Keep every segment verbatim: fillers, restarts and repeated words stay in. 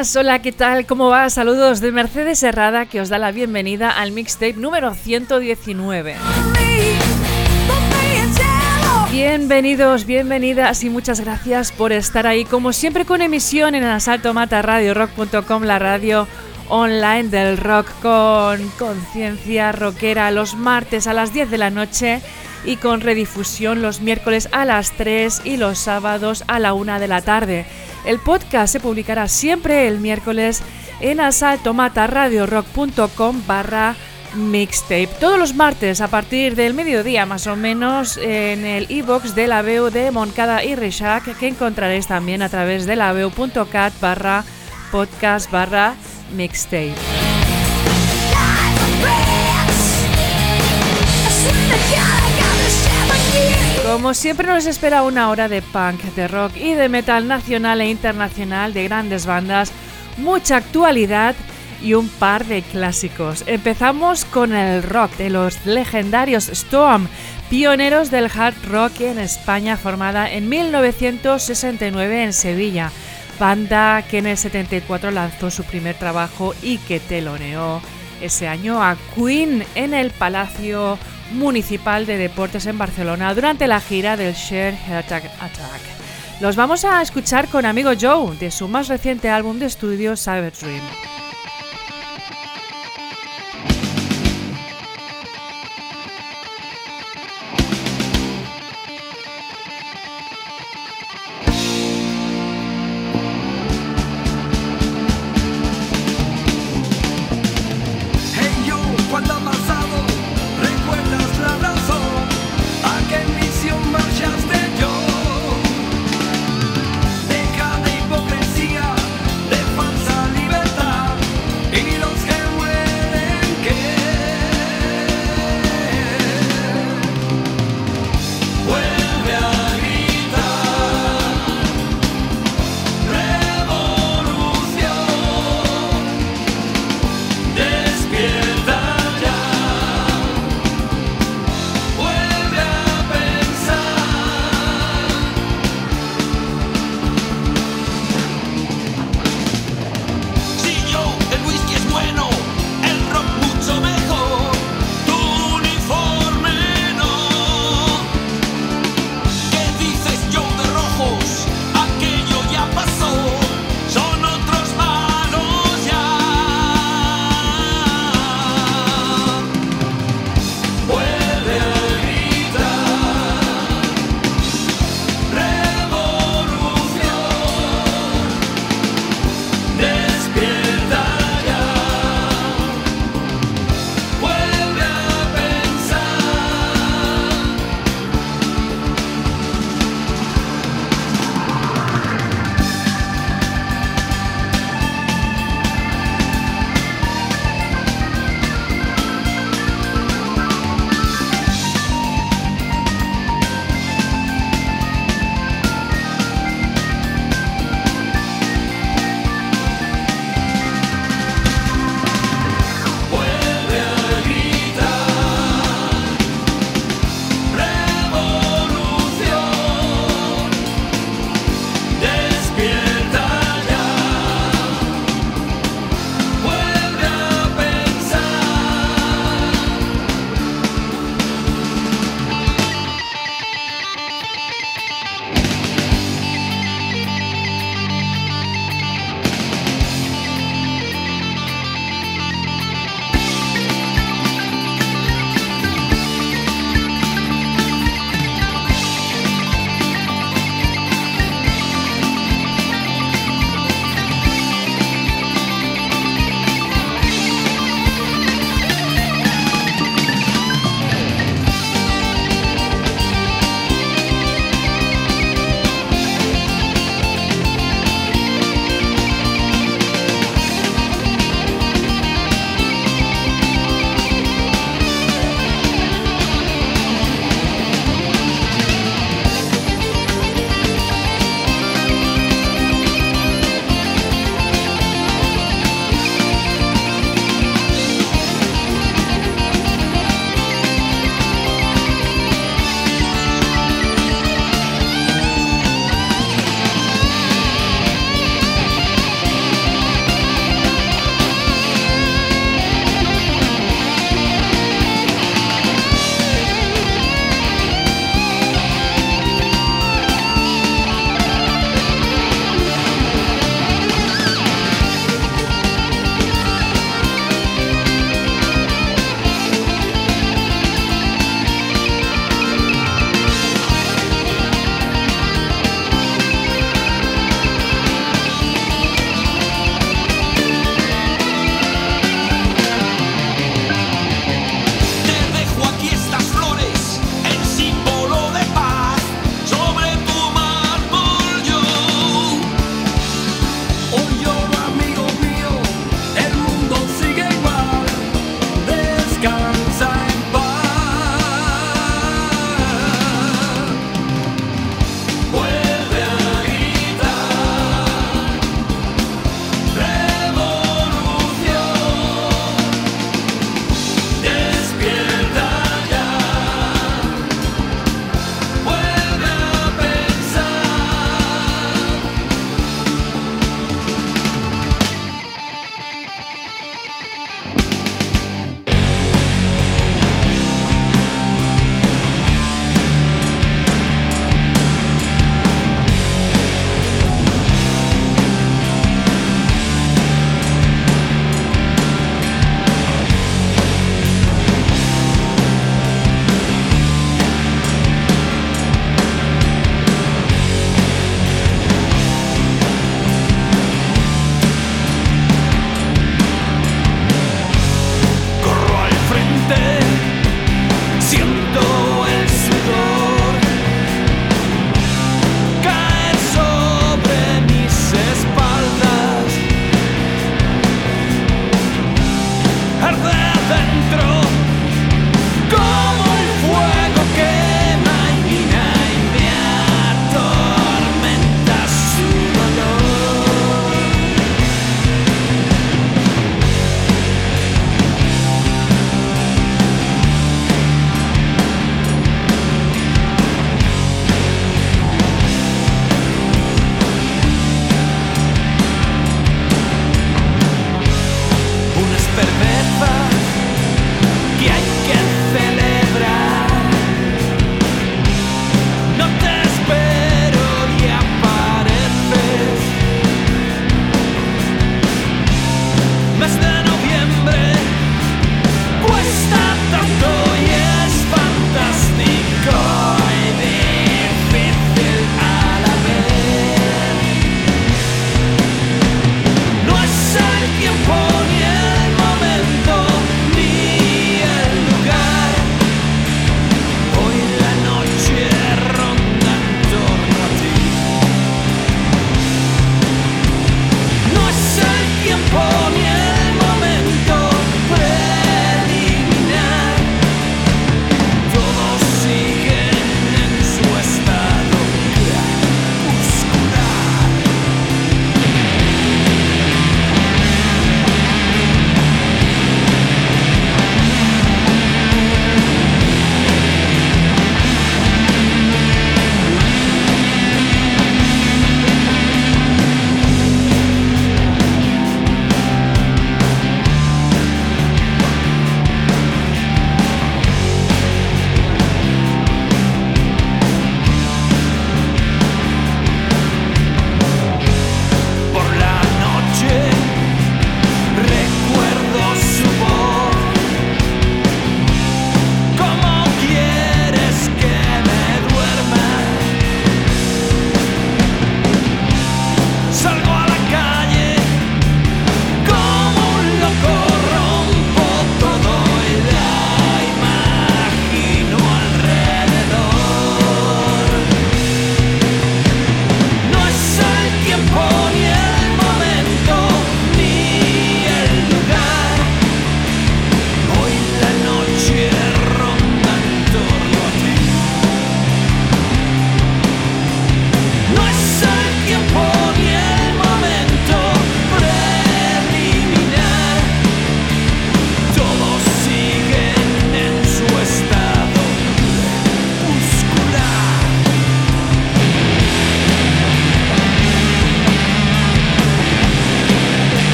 buenas, hola, ¿qué tal? ¿Cómo va? Saludos de Mercedes Herrada, que os da la bienvenida al mixtape número ciento diecinueve. Bienvenidos, bienvenidas y muchas gracias por estar ahí, como siempre con emisión en Asalto Mata Radio Rock punto com, la radio online del rock con conciencia rockera, los martes a las diez de la noche y con redifusión los miércoles a las tres y los sábados a la una de la tarde. El podcast se publicará siempre el miércoles en asaltomataradiorock punto com barra mixtape. Todos los martes a partir del mediodía más o menos en el iVoox de la veu de Moncada y Reixac, que encontraréis también a través de la veu punto cat barra podcast barra mixtape. Como siempre nos espera una hora de punk, de rock y de metal nacional e internacional, de grandes bandas, mucha actualidad y un par de clásicos. Empezamos con el rock de los legendarios Storm, pioneros del hard rock en España, formada en mil novecientos sesenta y nueve en Sevilla, banda que en el setenta y cuatro lanzó su primer trabajo y que teloneó ese año a Queen en el Palacio Municipal de Deportes en Barcelona durante la gira del Sheer Heart Attack. Los vamos a escuchar con Amigo Joe de su más reciente álbum de estudio Cyber Dream. Deja de hipocresía, de falsa libertad.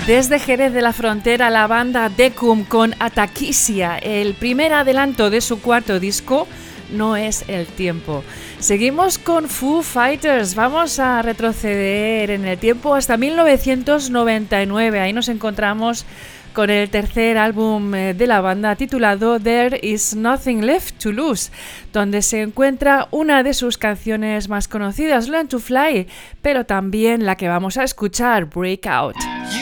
Desde Jerez de la Frontera, la banda Decum con Ataquisia, el primer adelanto de su cuarto disco, No es el tiempo. Seguimos con Foo Fighters, vamos a retroceder en el tiempo hasta mil novecientos noventa y nueve, ahí nos encontramos con el tercer álbum de la banda titulado There Is Nothing Left to Lose, donde se encuentra una de sus canciones más conocidas, Learn to Fly, pero también la que vamos a escuchar, Breakout.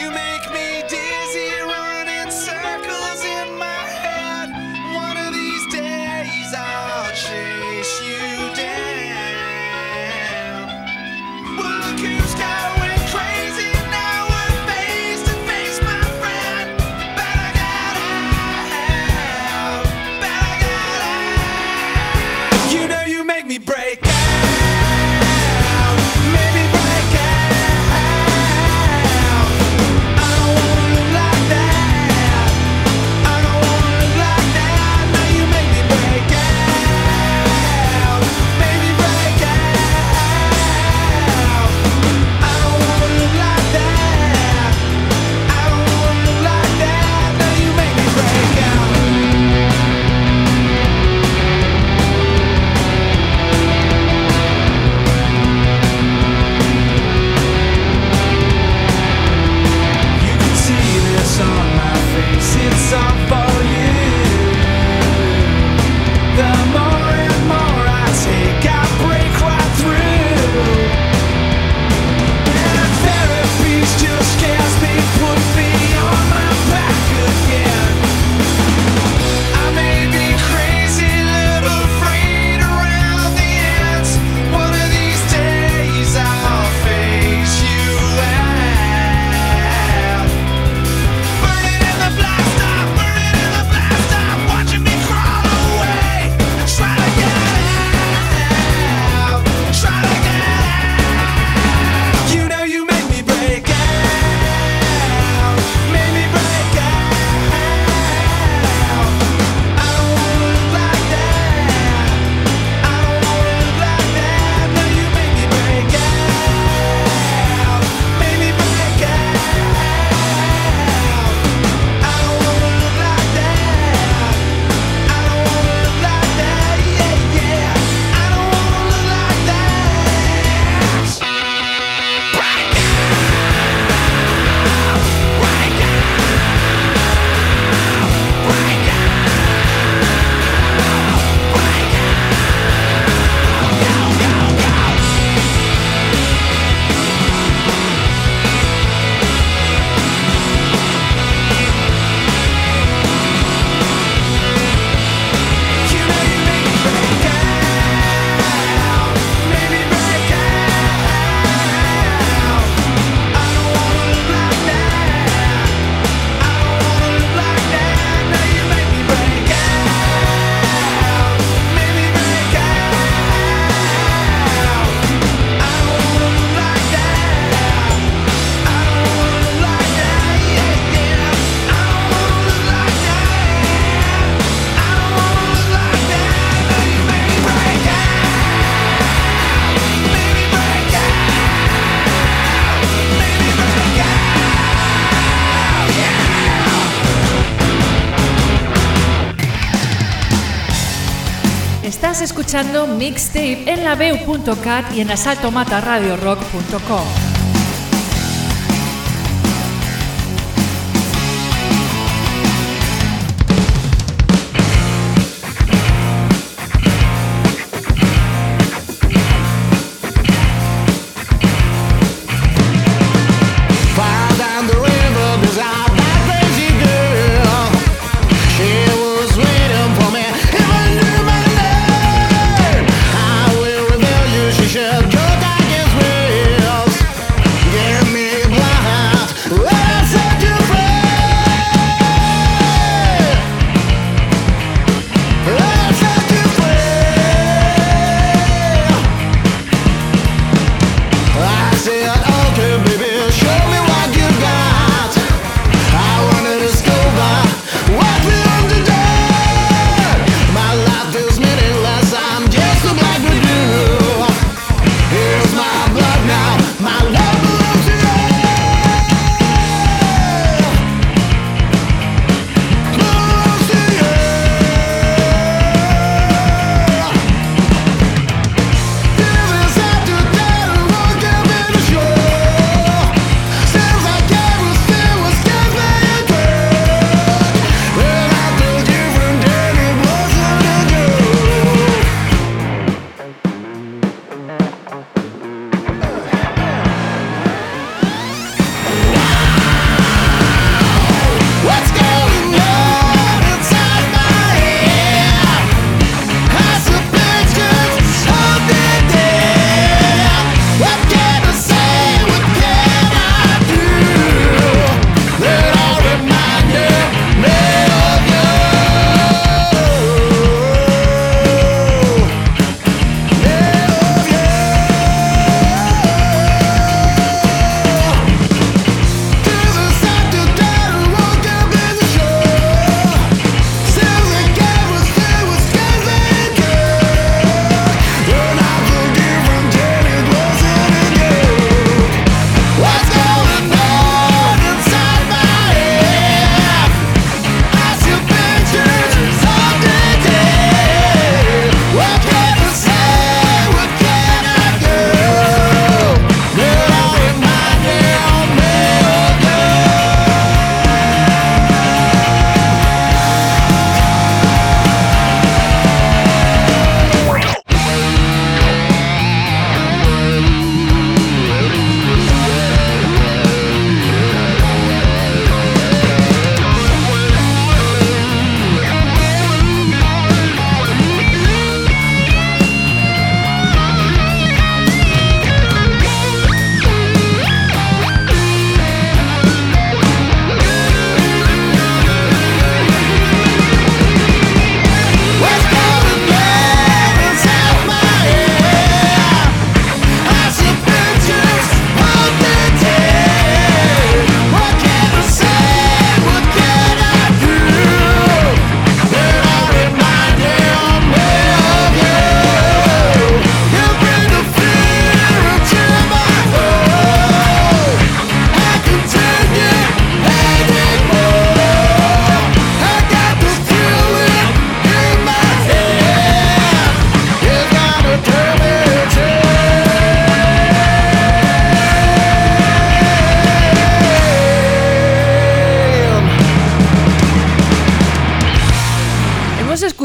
Estás escuchando Mixtape en la veu punto cat y en asalto mata radio rock punto com. Your darkest wills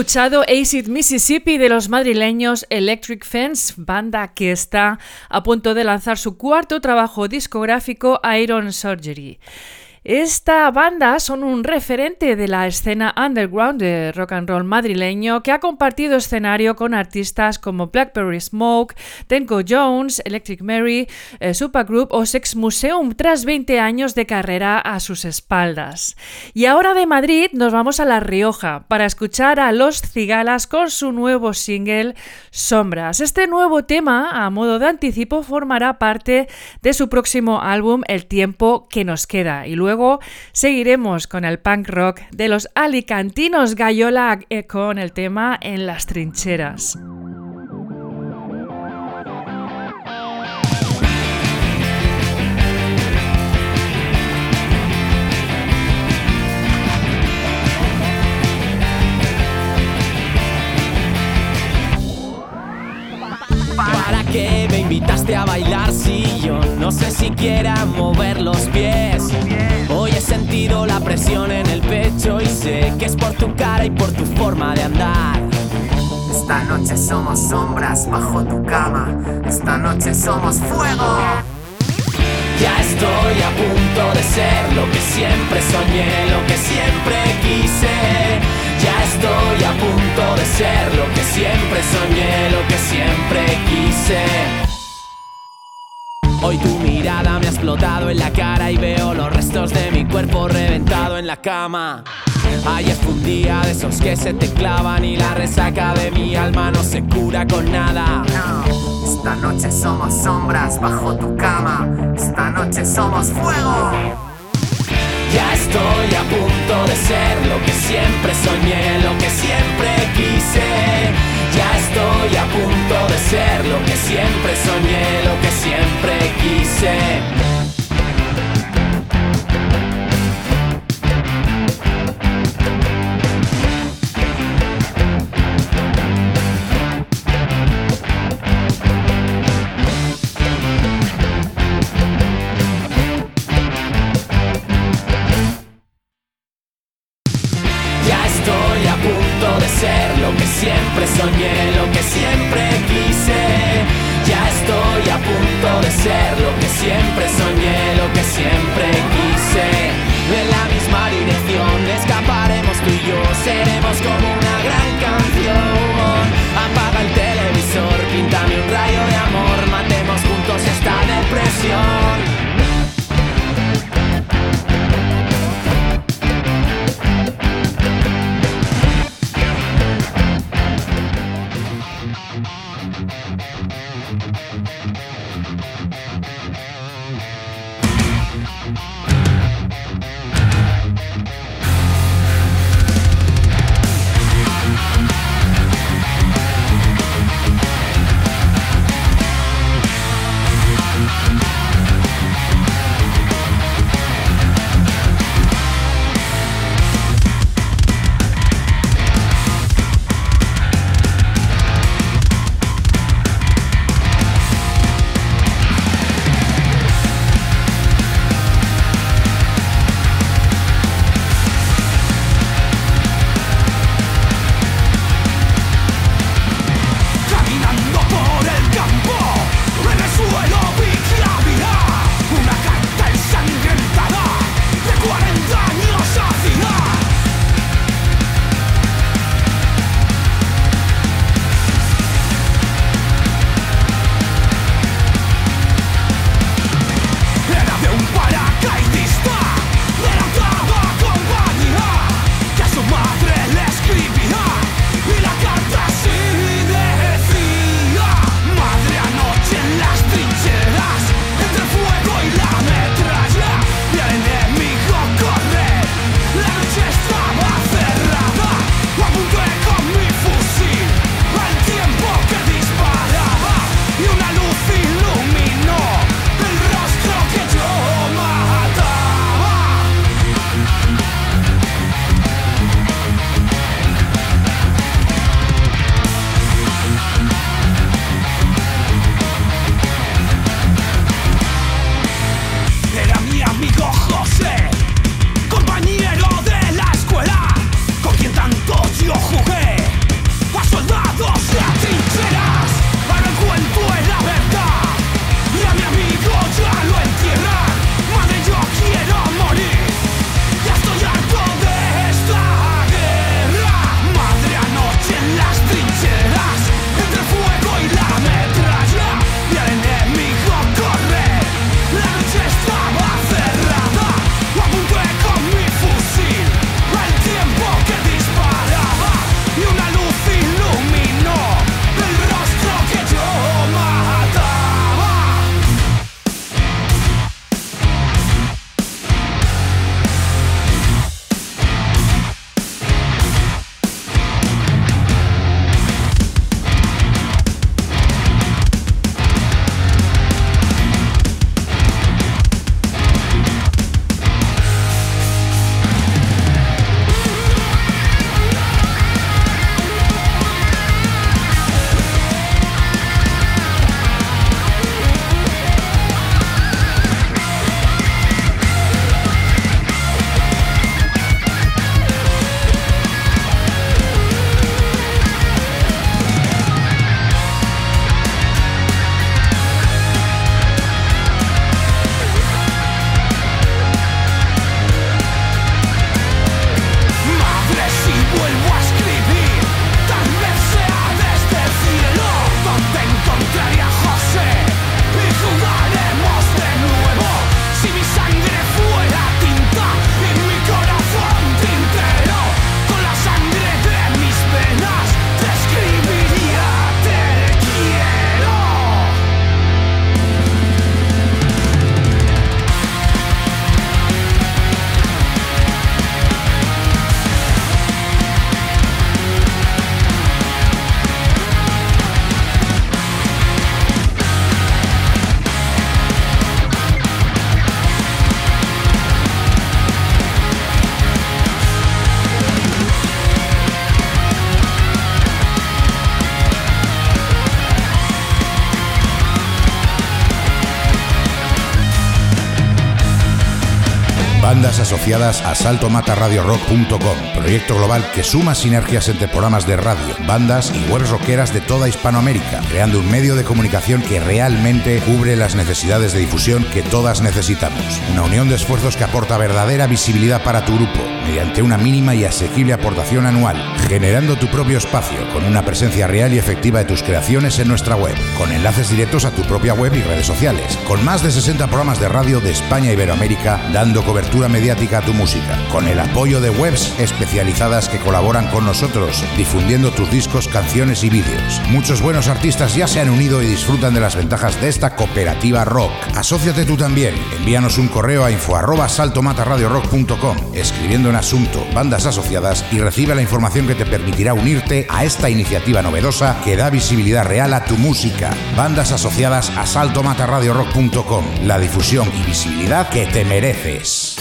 escuchado Acid Mississippi de los madrileños Electric Fence, banda que está a punto de lanzar su cuarto trabajo discográfico, Iron Surgery. Esta banda son un referente de la escena underground de rock and roll madrileño que ha compartido escenario con artistas como Blackberry Smoke, Tenko Jones, Electric Mary, eh, Supergroup o Sex Museum tras veinte años de carrera a sus espaldas. Y ahora de Madrid nos vamos a La Rioja para escuchar a Los Cigalas con su nuevo single Sombras. Este nuevo tema, a modo de anticipo, formará parte de su próximo álbum El tiempo que nos queda. Y luego Luego seguiremos con el punk rock de los alicantinos Gallola eh, con el tema En las trincheras. ¿Para qué me invitaste a bailar si yo no sé siquiera mover los pies? Hoy he sentido la presión en el pecho y sé que es por tu cara y por tu forma de andar. Esta noche somos sombras bajo tu cama, esta noche somos fuego. Ya estoy a punto de ser lo que siempre soñé, lo que siempre quise. Ya estoy a punto de ser lo que siempre soñé, lo que siempre quise. Hoy tu mirada me ha explotado en la cara y veo los restos de mi cuerpo reventado en la cama. Ayer fue un día de esos que se te clavan y la resaca de mi alma no se cura con nada. Esta noche somos sombras bajo tu cama, esta noche somos fuego. Ya estoy a punto de ser lo que siempre soñé, lo que siempre quise. Ya estoy a punto de ser lo que siempre soñé, lo que siempre quise. Ser lo que siempre soñé, lo que siempre quise. Ya estoy a punto de ser lo que siempre soñé. bandas asociadas a salto mata radio rock punto com, proyecto global que suma sinergias entre programas de radio, bandas y webs rockeras de toda Hispanoamérica, creando un medio de comunicación que realmente cubre las necesidades de difusión que todas necesitamos. Una unión de esfuerzos que aporta verdadera visibilidad para tu grupo, mediante una mínima y asequible aportación anual, generando tu propio espacio con una presencia real y efectiva de tus creaciones en nuestra web, con enlaces directos a tu propia web y redes sociales, con más de sesenta programas de radio de España y Iberoamérica dando cobertura mediática a tu música, con el apoyo de webs especializadas que colaboran con nosotros, difundiendo tus discos, canciones y vídeos. Muchos buenos artistas ya se han unido y disfrutan de las ventajas de esta cooperativa rock. Asóciate tú también. Envíanos un correo a info arroba salto mata radio rock punto com, escribiendo en asunto bandas asociadas, y recibe la información que te permitirá unirte a esta iniciativa novedosa que da visibilidad real a tu música. Bandas asociadas a salto mata radio rock punto com, la difusión y visibilidad que te mereces.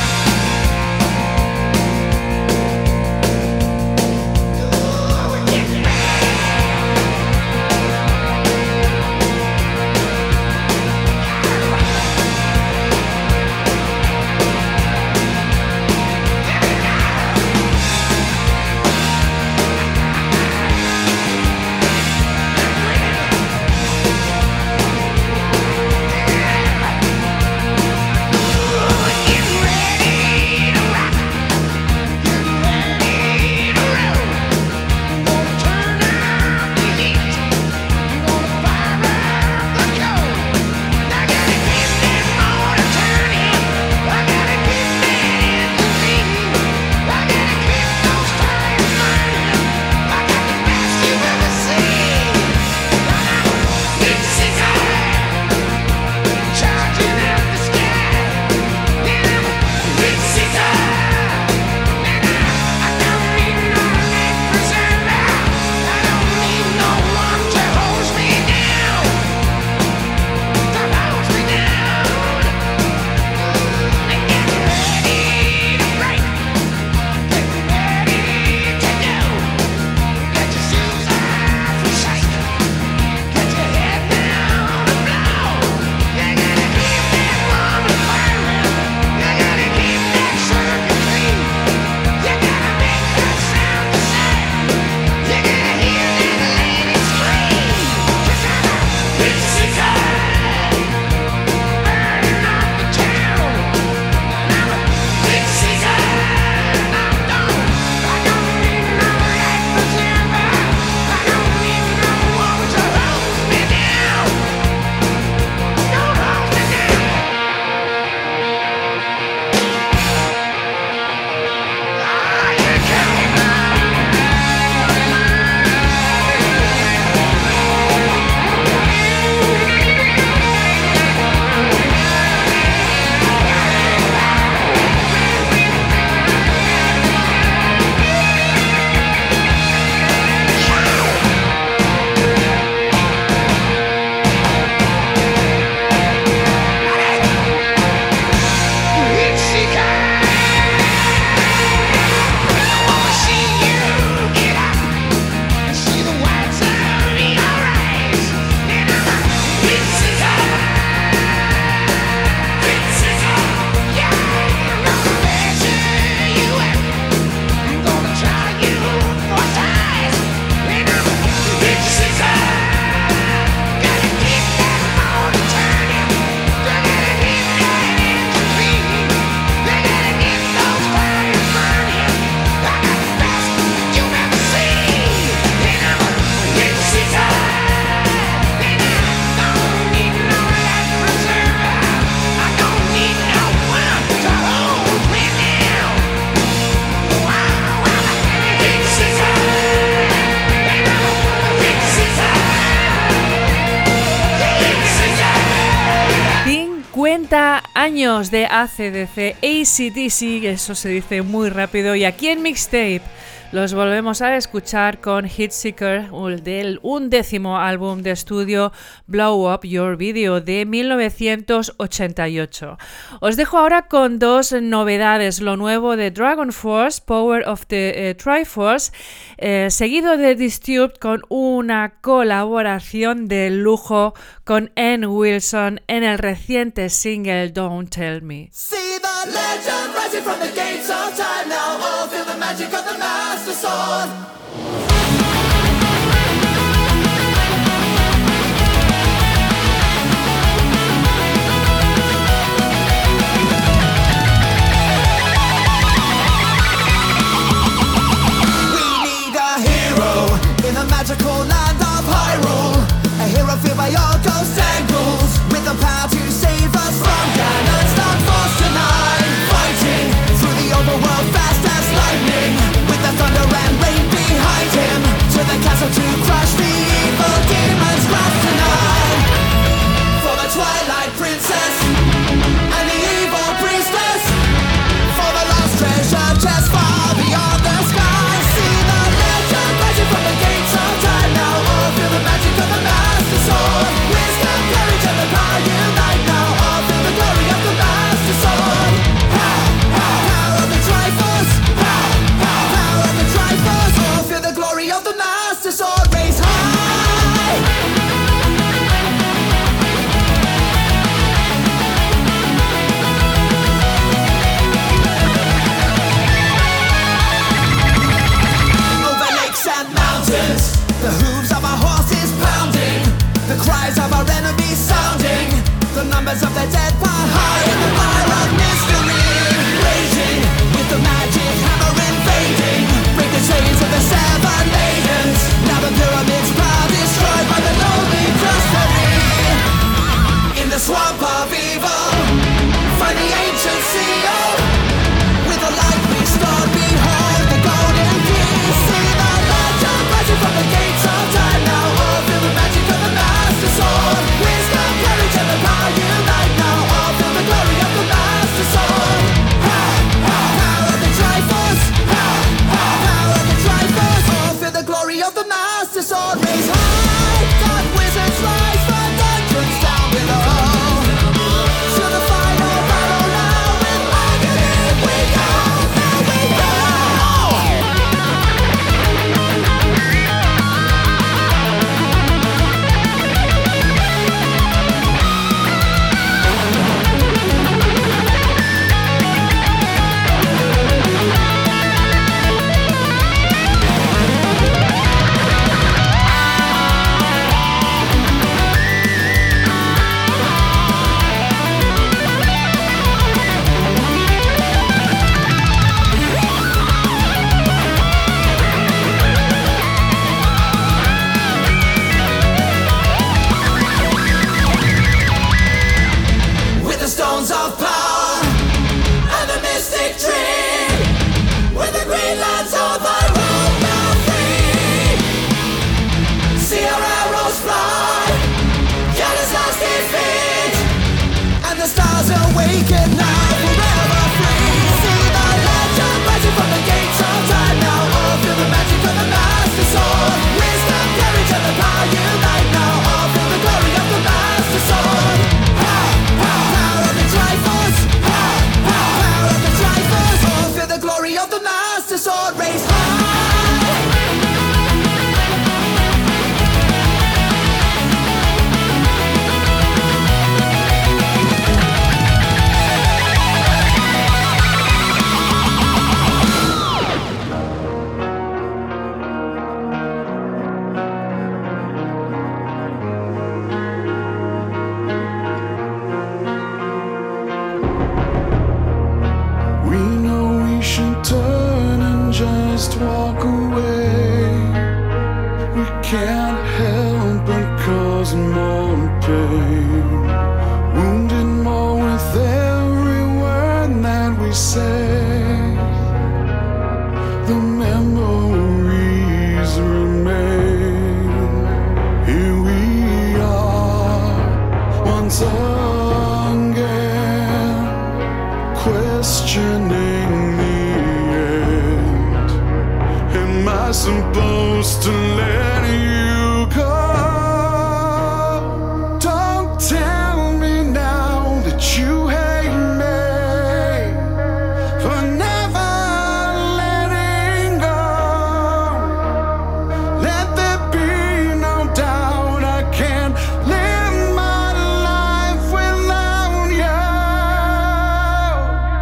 Años de A C D C, A C D C, eso se dice muy rápido, y aquí en Mixtape los volvemos a escuchar con Heatseeker del undécimo álbum de estudio Blow Up Your Video de mil novecientos ochenta y ocho. Os dejo ahora con dos novedades, lo nuevo de Dragon Force, Power of the eh, Triforce, eh, seguido de Disturbed con una colaboración de lujo con Ann Wilson en el reciente single Don't Tell Me. See the legend rising from the gates of time. Now all feel the magic of the Master Sword. Magical land of Hyrule, a hero feared by all ghosts and ghouls, with the power to save us from Ganon's dark force tonight. Fighting through the overworld fast as lightning, with the thunder and rain behind him, to the castle to crush the evil demon's wrath tonight. For the Twilight Princess and the evil priestess, for the lost treasure chest far beyond the sky. See the legend rising from the gates of time. Now all feel the magic of the Master Sword. Wisdom, courage, and the power unite. Now all feel the glory of the Master Sword. Power of the Triforce. Power of the Triforce. All feel the glory of the Master Sword. Raise high. Over lakes and mountains, the hooves of our horses pounding, the cries of our enemies sounding, the numbers of the dead piled high in the fire of mystery. Raging with the magic hammer invading, break the chains of the seven maidens. Now the pyramid's power destroyed by the lonely destiny. In the swamp of evil, find the ancient seal. With the light restored, behold the golden key. See the legend rising from the gates of time. Now all feel the magic of the Master Sword. Wisdom, courage, and the power unite. Now all feel the glory of the Master Sword. Power of the Triforce. Power of the Triforce. All feel the glory of the Master Sword. Raise high, dark wizards rise from dungeons down below. To the final battle now, with agony we go, now we go. With the stones of power and the mystic tree, with the green lands of Hyrule now free. See our arrows fly, Ganon's last defeat, and the stars awaken now, forever free. See the legend rising from the gates of time. Now all feel the magic of the Master Sword. Wisdom, courage, and the power unite. Now all feel the glory of the Master Sword. Power of the Triforce. Power of the Triforce. All feel the glory of the Master Sword. Raise high. We know we should turn and just walk away. We can't help but cause more pain, wounded more with every word that we say. The memories remain. Here we are once again, questioning the end. Am I supposed to let you go? Don't tell me now that you hate me for never letting go. Let there be no doubt, I can't live my life without you.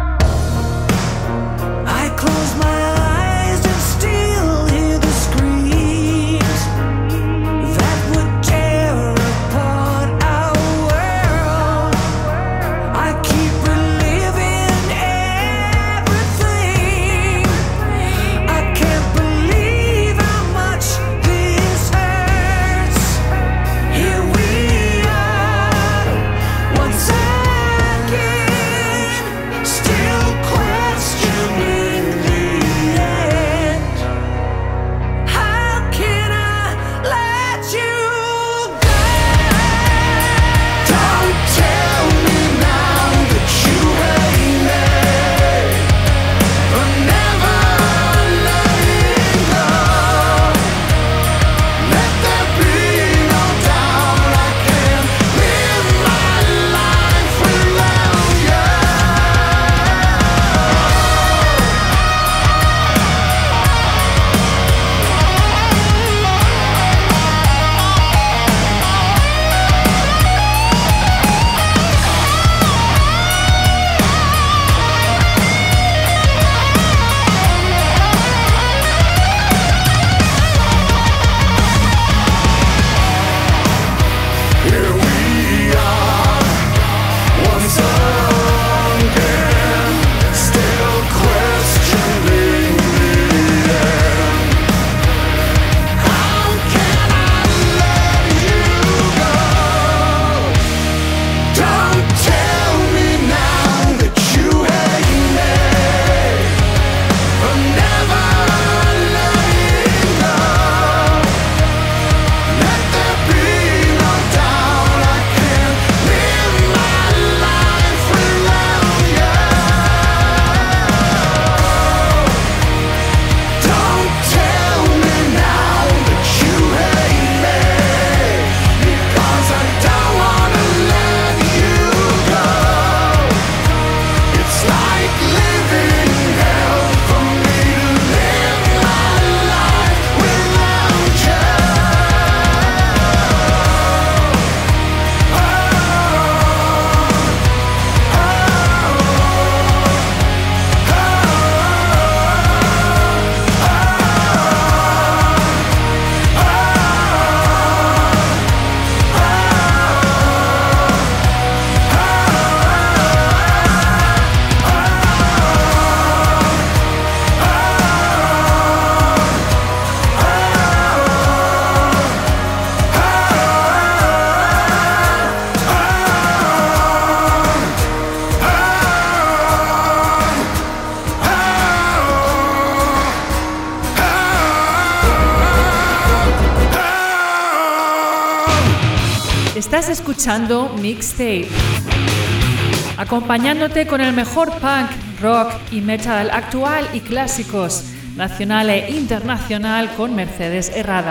Estás escuchando Mixtape, acompañándote con el mejor punk, rock y metal actual y clásicos, nacional e internacional, con Mercedes Herrada.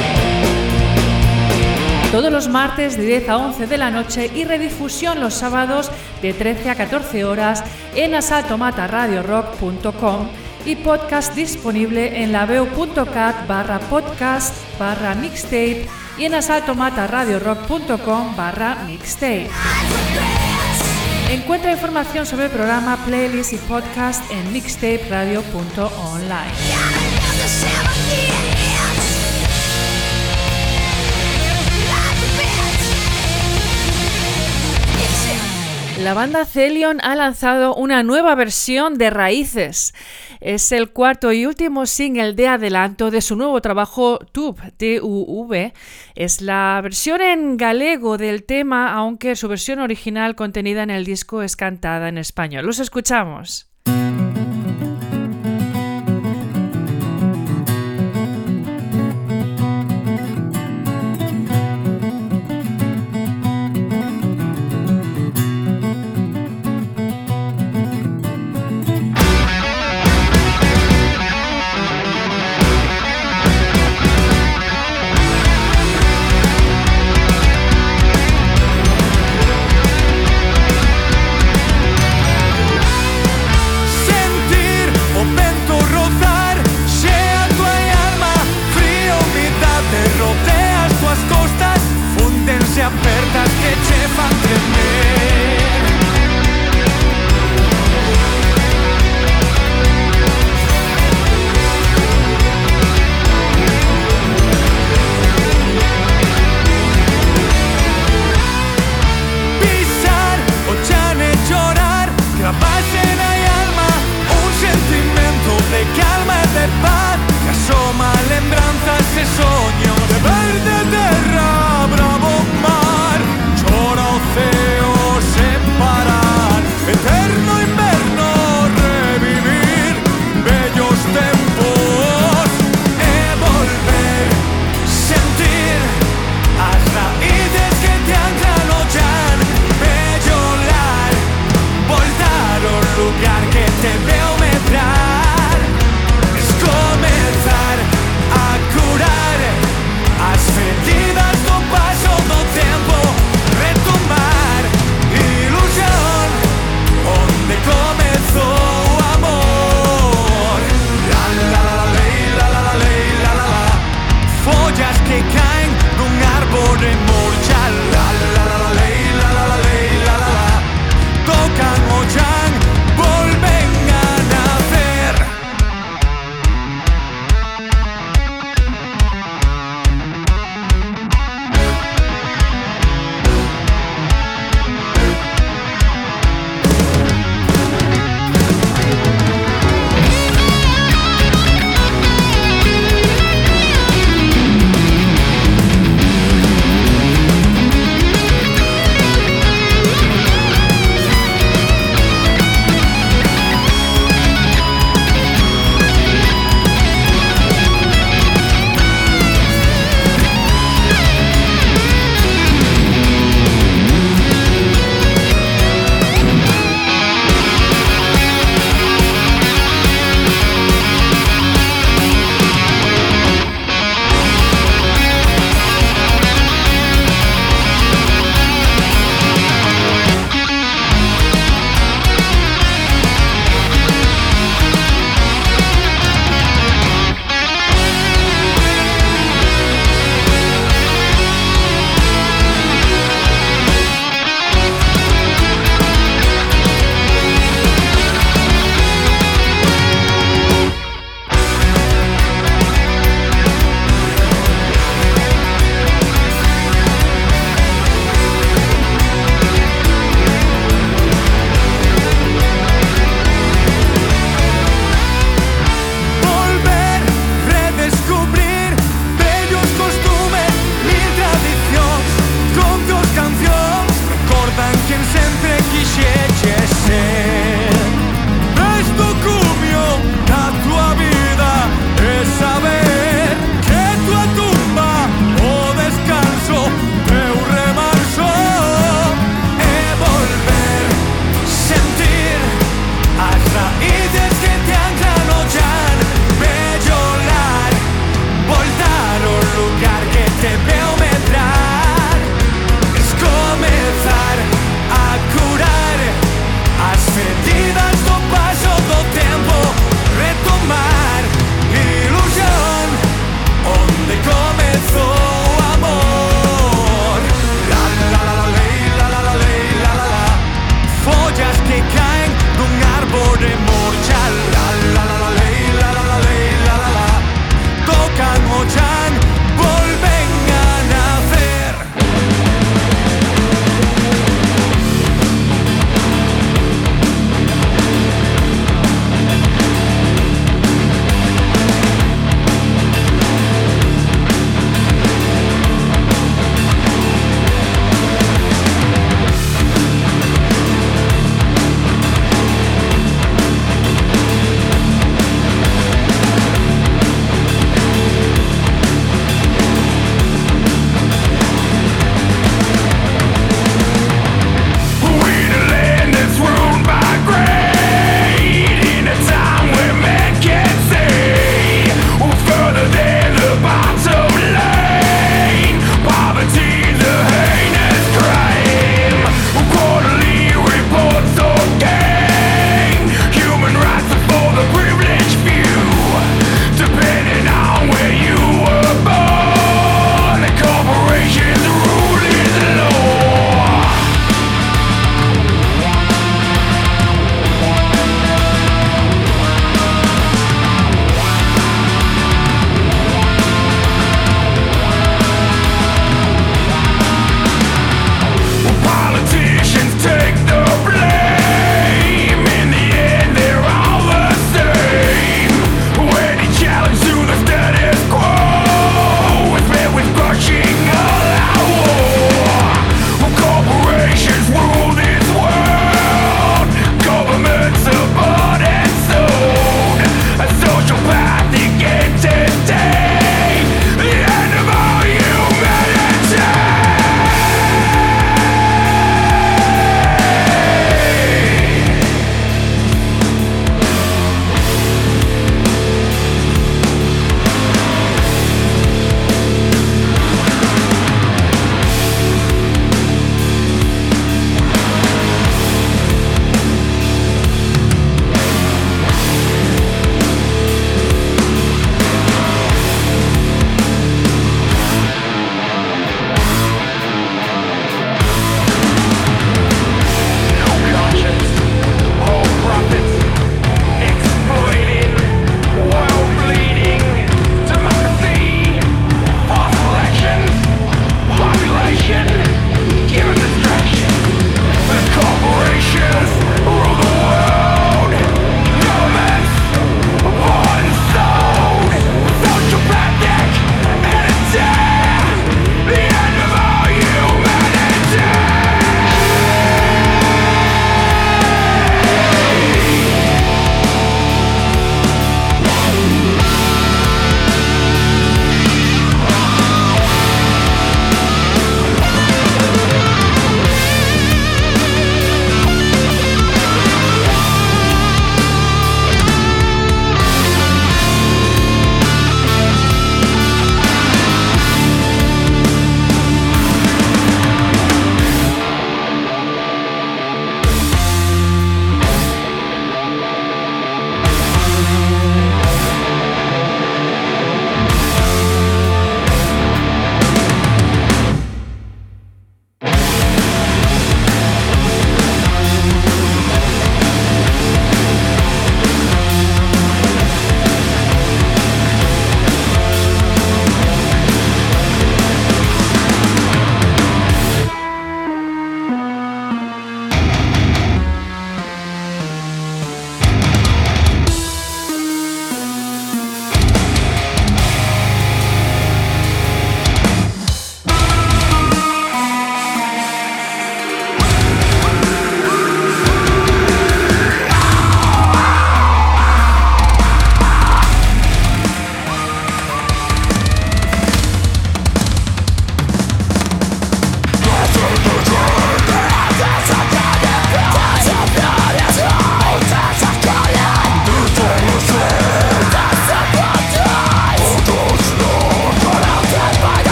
Todos los martes de diez a once de la noche y redifusión los sábados de trece a catorce horas en asalto mata radio rock punto com y podcast disponible en laveo.cat barra podcast barra mixtape y en asalto mata radio rock punto com barra mixtape. Encuentra información sobre el programa, playlist y podcast en mixtape radio punto online. La banda Celion ha lanzado una nueva versión de Raíces. Es el cuarto y último single de adelanto de su nuevo trabajo Tuv, T U V. Es la versión en galego del tema, aunque su versión original contenida en el disco es cantada en español. Los escuchamos.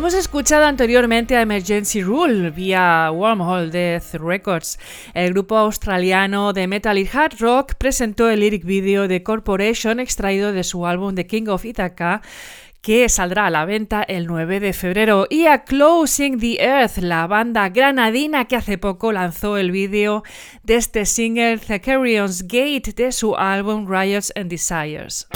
Hemos escuchado anteriormente a Emergency Rule vía Wormhole Death Records. El grupo australiano de metal y hard rock presentó el lyric video de Corporation extraído de su álbum The King of Ithaca, que saldrá a la venta el nueve de febrero. Y a Closing the Earth, la banda granadina que hace poco lanzó el vídeo de este single The Carrion's Gate de su álbum Riots and Desires.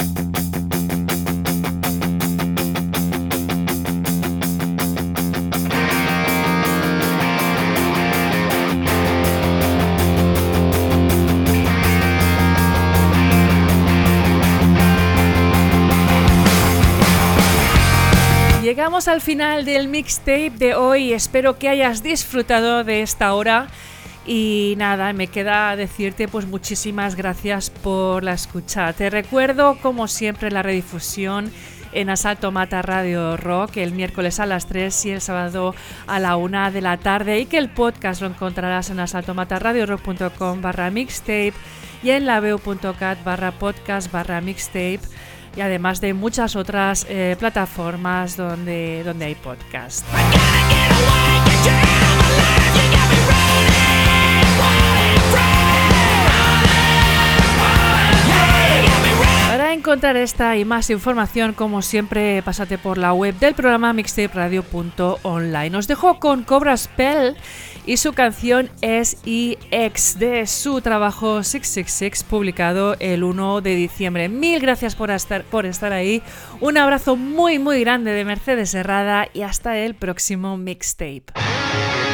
Llegamos al final del mixtape de hoy, espero que hayas disfrutado de esta hora y nada, me queda decirte pues muchísimas gracias por la escucha. Te recuerdo como siempre la redifusión en Asalto Mata Radio Rock el miércoles a las tres y el sábado a la una de la tarde y que el podcast lo encontrarás en asaltomataradiorock.com barra mixtape y en laveo.cat barra podcast barra mixtape. Y además de muchas otras eh, plataformas donde, donde hay podcast. Para encontrar esta y más información, como siempre, pásate por la web del programa mixtape radio punto online. Os dejo con Cobra Spell y su canción S E X de su trabajo seis seis seis publicado el uno de diciembre. Mil gracias por estar, por estar ahí. Un abrazo muy muy grande de Mercedes Herrada y hasta el próximo mixtape.